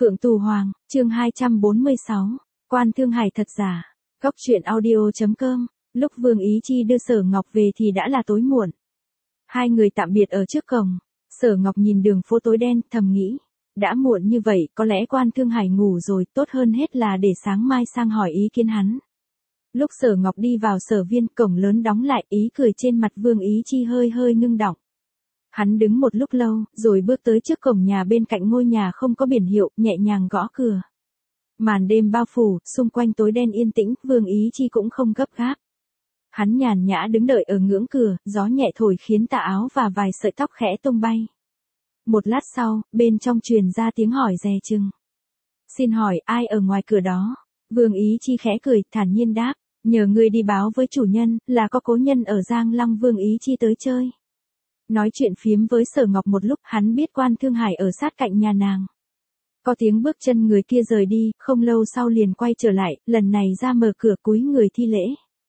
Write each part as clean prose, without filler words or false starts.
Phượng Tù Hoàng, chương 246, Quan Thương Hải thật giả. Góc truyện audio.com, lúc Vương Ý Chi đưa Sở Ngọc về thì đã là tối muộn. Hai người tạm biệt ở trước cổng, Sở Ngọc nhìn đường phố tối đen, thầm nghĩ, đã muộn như vậy, có lẽ Quan Thương Hải ngủ rồi, tốt hơn hết là để sáng mai sang hỏi ý kiến hắn. Lúc Sở Ngọc đi vào sở viên, cổng lớn đóng lại, ý cười trên mặt Vương Ý Chi hơi hơi ngưng đọng. Hắn đứng một lúc lâu, rồi bước tới trước cổng nhà bên cạnh ngôi nhà không có biển hiệu, nhẹ nhàng gõ cửa. Màn đêm bao phủ, xung quanh tối đen yên tĩnh, Vương Ý Chi cũng không gấp gáp. Hắn nhàn nhã đứng đợi ở ngưỡng cửa, gió nhẹ thổi khiến tà áo và vài sợi tóc khẽ tung bay. Một lát sau, bên trong truyền ra tiếng hỏi dè chừng. Xin hỏi, ai ở ngoài cửa đó? Vương Ý Chi khẽ cười, thản nhiên đáp, nhờ người đi báo với chủ nhân, là có cố nhân ở Giang Lăng. Vương Ý Chi tới chơi. Nói chuyện phiếm với Sở Ngọc một lúc, hắn biết Quan Thương Hải ở sát cạnh nhà nàng. Có tiếng bước chân người kia rời đi, không lâu sau liền quay trở lại, lần này ra mở cửa cúi người thi lễ.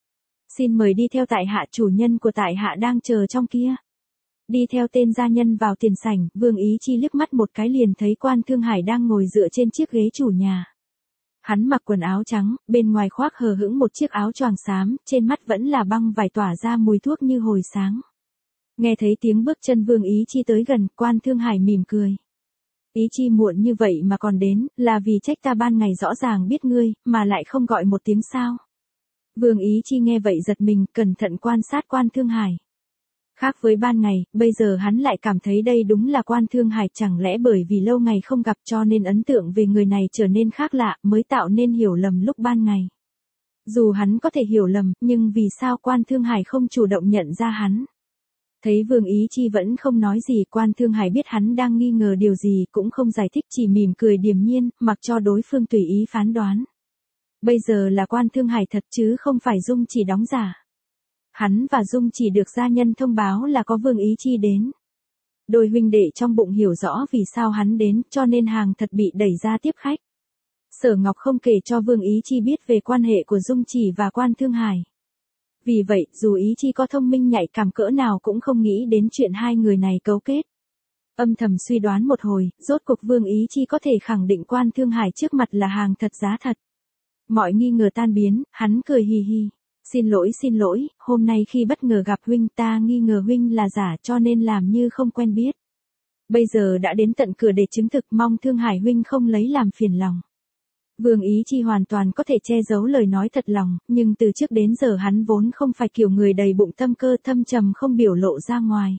Xin mời đi theo tại hạ, chủ nhân của tại hạ đang chờ trong kia. Đi theo tên gia nhân vào tiền sảnh, Vương Ý Chi liếc mắt một cái liền thấy Quan Thương Hải đang ngồi dựa trên chiếc ghế chủ nhà. Hắn mặc quần áo trắng, bên ngoài khoác hờ hững một chiếc áo choàng xám, trên mắt vẫn là băng vải tỏa ra mùi thuốc như hồi sáng. Nghe thấy tiếng bước chân Vương Ý Chi tới gần, Quan Thương Hải mỉm cười. Ý Chi muộn như vậy mà còn đến, là vì trách ta ban ngày rõ ràng biết ngươi, mà lại không gọi một tiếng sao. Vương Ý Chi nghe vậy giật mình, cẩn thận quan sát Quan Thương Hải. Khác với ban ngày, bây giờ hắn lại cảm thấy đây đúng là Quan Thương Hải, chẳng lẽ bởi vì lâu ngày không gặp cho nên ấn tượng về người này trở nên khác lạ, mới tạo nên hiểu lầm lúc ban ngày. Dù hắn có thể hiểu lầm, nhưng vì sao Quan Thương Hải không chủ động nhận ra hắn? Thấy Vương Ý Chi vẫn không nói gì, Quan Thương Hải biết hắn đang nghi ngờ điều gì, cũng không giải thích, chỉ mỉm cười điềm nhiên, mặc cho đối phương tùy ý phán đoán. Bây giờ là Quan Thương Hải thật chứ không phải Dung Chỉ đóng giả. Hắn và Dung Chỉ được gia nhân thông báo là có Vương Ý Chi đến. Đôi huynh đệ trong bụng hiểu rõ vì sao hắn đến, cho nên hàng thật bị đẩy ra tiếp khách. Sở Ngọc không kể cho Vương Ý Chi biết về quan hệ của Dung Chỉ và Quan Thương Hải. Vì vậy, dù Ý Chi có thông minh nhạy cảm cỡ nào cũng không nghĩ đến chuyện hai người này cấu kết. Âm thầm suy đoán một hồi, rốt cuộc Vương Ý Chi có thể khẳng định Quan Thương Hải trước mặt là hàng thật giá thật. Mọi nghi ngờ tan biến, hắn cười hì hì. Xin lỗi, hôm nay khi bất ngờ gặp huynh ta nghi ngờ huynh là giả cho nên làm như không quen biết. Bây giờ đã đến tận cửa để chứng thực, mong Thương Hải huynh không lấy làm phiền lòng. Vương Ý Chi hoàn toàn có thể che giấu lời nói thật lòng, nhưng từ trước đến giờ hắn vốn không phải kiểu người đầy bụng tâm cơ thâm trầm không biểu lộ ra ngoài.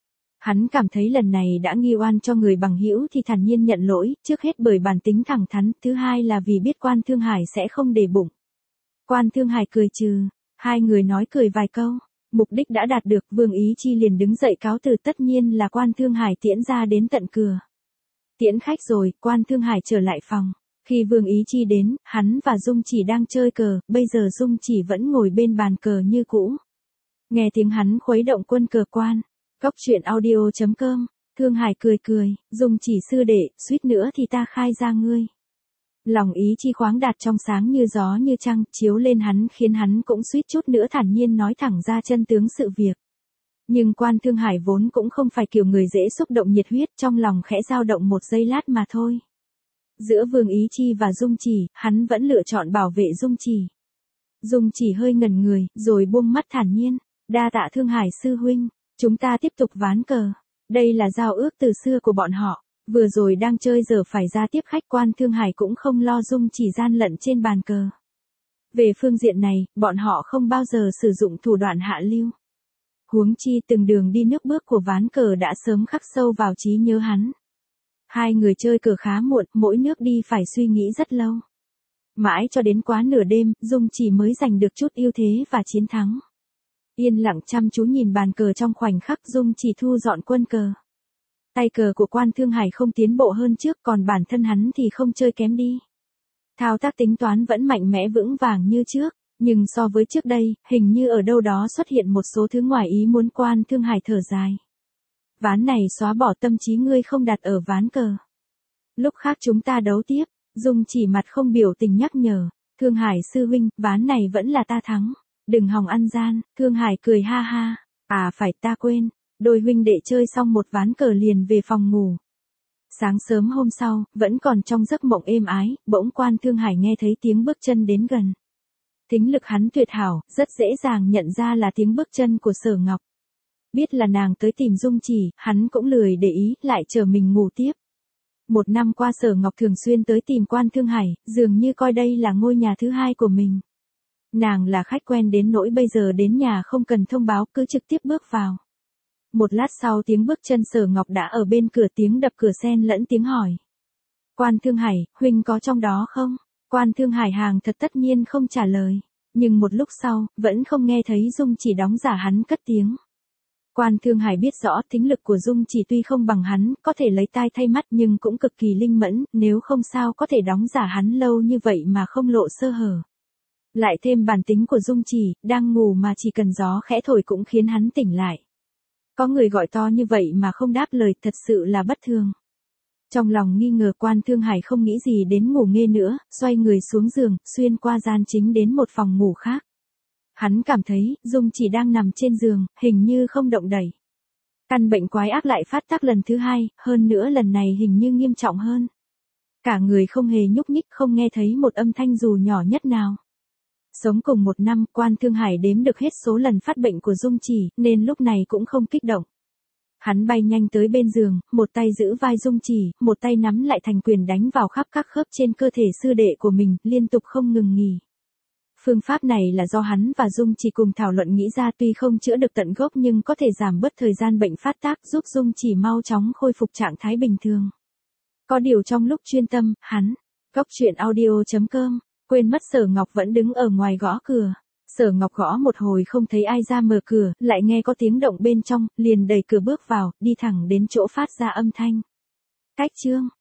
Hắn cảm thấy lần này đã nghi oan cho người bằng hữu thì thản nhiên nhận lỗi, trước hết bởi bản tính thẳng thắn, thứ hai là vì biết Quan Thương Hải sẽ không để bụng. Quan Thương Hải cười trừ, hai người nói cười vài câu, mục đích đã đạt được, Vương Ý Chi liền đứng dậy cáo từ, tất nhiên là Quan Thương Hải tiễn ra đến tận cửa. Tiễn khách rồi, Quan Thương Hải trở lại phòng. Khi Vương Ý Chi đến, hắn và Dung Chỉ đang chơi cờ, bây giờ Dung Chỉ vẫn ngồi bên bàn cờ như cũ. Nghe tiếng hắn khuấy động quân cờ quan. Góc truyện audio.com, Thương Hải cười, Dung Chỉ sư đệ, suýt nữa thì ta khai ra ngươi. Lòng Ý Chi khoáng đạt trong sáng như gió như trăng, chiếu lên hắn khiến hắn cũng suýt chút nữa thản nhiên nói thẳng ra chân tướng sự việc. Nhưng Quan Thương Hải vốn cũng không phải kiểu người dễ xúc động nhiệt huyết, trong lòng khẽ dao động một giây lát mà thôi. Giữa Vương Ý Chi và Dung Chỉ, hắn vẫn lựa chọn bảo vệ Dung Chỉ. Dung Chỉ hơi ngẩn người, rồi buông mắt thản nhiên. Đa tạ Thương Hải sư huynh, chúng ta tiếp tục ván cờ. Đây là giao ước từ xưa của bọn họ. Vừa rồi đang chơi giờ phải ra tiếp khách, Quan Thương Hải cũng không lo Dung Chỉ gian lận trên bàn cờ. Về phương diện này, bọn họ không bao giờ sử dụng thủ đoạn hạ lưu. Huống chi từng đường đi nước bước của ván cờ đã sớm khắc sâu vào trí nhớ hắn. Hai người chơi cờ khá muộn, mỗi nước đi phải suy nghĩ rất lâu. Mãi cho đến quá nửa đêm, Dung Chỉ mới giành được chút ưu thế và chiến thắng. Yên lặng chăm chú nhìn bàn cờ, trong khoảnh khắc Dung Chỉ thu dọn quân cờ. Tay cờ của Quan Thương Hải không tiến bộ hơn trước, còn bản thân hắn thì không chơi kém đi. Thao tác tính toán vẫn mạnh mẽ vững vàng như trước, nhưng so với trước đây, hình như ở đâu đó xuất hiện một số thứ ngoài ý muốn. Quan Thương Hải thở dài. Ván này xóa bỏ tâm trí ngươi không đặt ở ván cờ. Lúc khác chúng ta đấu tiếp. Dung Chỉ mặt không biểu tình nhắc nhở. Thương Hải sư huynh, ván này vẫn là ta thắng. Đừng hòng ăn gian. Thương Hải cười ha ha. À phải, ta quên. Đôi huynh đệ chơi xong một ván cờ liền về phòng ngủ. Sáng sớm hôm sau, vẫn còn trong giấc mộng êm ái, bỗng Quan Thương Hải nghe thấy tiếng bước chân đến gần. Thính lực hắn tuyệt hảo, rất dễ dàng nhận ra là tiếng bước chân của Sở Ngọc. Biết là nàng tới tìm Dung Chỉ, hắn cũng lười để ý, lại chờ mình ngủ tiếp. Một năm qua Sở Ngọc thường xuyên tới tìm Quan Thương Hải, dường như coi đây là ngôi nhà thứ hai của mình. Nàng là khách quen đến nỗi bây giờ đến nhà không cần thông báo, cứ trực tiếp bước vào. Một lát sau tiếng bước chân Sở Ngọc đã ở bên cửa, tiếng đập cửa xen lẫn tiếng hỏi. Quan Thương Hải, huynh có trong đó không? Quan Thương Hải hàng thật tất nhiên không trả lời. Nhưng một lúc sau, vẫn không nghe thấy Dung Chỉ đóng giả, hắn cất tiếng. Quan Thương Hải biết rõ thính lực của Dung Chỉ tuy không bằng hắn, có thể lấy tai thay mắt nhưng cũng cực kỳ linh mẫn, nếu không sao có thể đóng giả hắn lâu như vậy mà không lộ sơ hở. Lại thêm bản tính của Dung Chỉ, đang ngủ mà chỉ cần gió khẽ thổi cũng khiến hắn tỉnh lại. Có người gọi to như vậy mà không đáp lời, thật sự là bất thường. Trong lòng nghi ngờ, Quan Thương Hải không nghĩ gì đến ngủ nghê nữa, xoay người xuống giường, xuyên qua gian chính đến một phòng ngủ khác. Hắn cảm thấy, Dung Chỉ đang nằm trên giường, hình như không động đậy. Căn bệnh quái ác lại phát tác lần thứ hai, hơn nữa lần này hình như nghiêm trọng hơn. Cả người không hề nhúc nhích, không nghe thấy một âm thanh dù nhỏ nhất nào. Sống cùng một năm, Quan Thương Hải đếm được hết số lần phát bệnh của Dung Chỉ, nên lúc này cũng không kích động. Hắn bay nhanh tới bên giường, một tay giữ vai Dung Chỉ, một tay nắm lại thành quyền đánh vào khắp các khớp trên cơ thể sư đệ của mình, liên tục không ngừng nghỉ. Phương pháp này là do hắn và Dung Chỉ cùng thảo luận nghĩ ra, tuy không chữa được tận gốc nhưng có thể giảm bớt thời gian bệnh phát tác, giúp Dung Chỉ mau chóng khôi phục trạng thái bình thường. Có điều trong lúc chuyên tâm, hắn, goctruyện.audio.com, quên mất Sở Ngọc vẫn đứng ở ngoài gõ cửa. Sở Ngọc gõ một hồi không thấy ai ra mở cửa, lại nghe có tiếng động bên trong, liền đẩy cửa bước vào, đi thẳng đến chỗ phát ra âm thanh. Cách chương